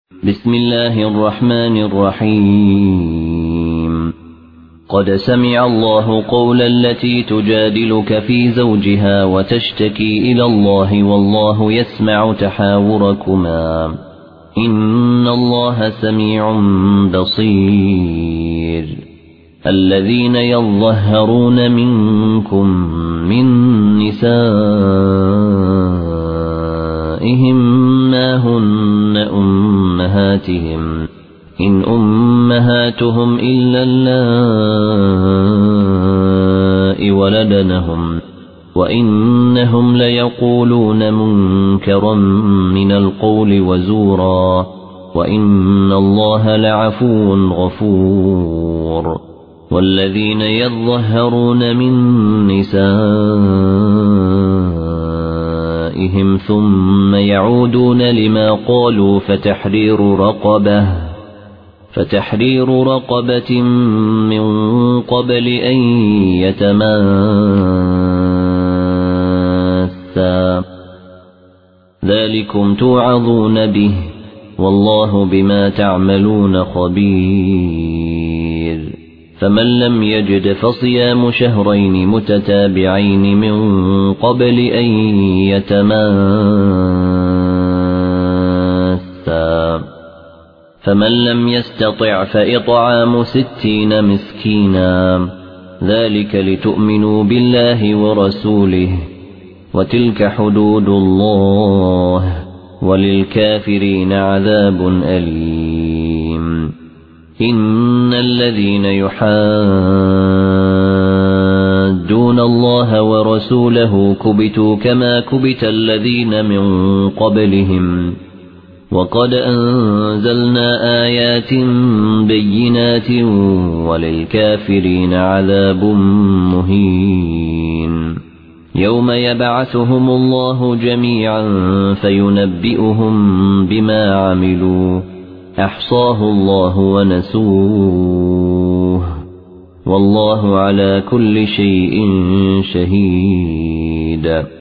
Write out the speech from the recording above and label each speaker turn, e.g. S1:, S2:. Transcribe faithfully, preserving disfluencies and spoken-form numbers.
S1: بسم الله الرحمن الرحيم قد سمع الله قول التي تجادلك في زوجها وتشتكي إلى الله والله يسمع تحاوركما إن الله سميع بصير الذين يظهرون منكم من نسائهم ما هن أمهاتهم إن أمهاتهم إلا اللائي ولدنهم وإنهم ليقولون منكرا من القول وزورا وإن الله لعفو غفور والذين يظهرون من نسائهم ثم يعودون لما قالوا فتحرير رقبة فتحرير رقبة من قبل أن يتماسا ذلكم توعظون به والله بما تعملون خبير فمن لم يجد فصيام شهرين متتابعين من قبل أن يتماسا فمن لم يستطع فإطعام ستين مسكينا ذلك لتؤمنوا بالله ورسوله وتلك حدود الله وللكافرين عذاب أليم إن الذين يحادون الله ورسوله كبتوا كما كبت الذين من قبلهم وقد أنزلنا آيات بينات وللكافرين عذاب مهين يوم يبعثهم الله جميعا فينبئهم بما عملوا أحصاه الله ونسوه والله على كل شيء شهيد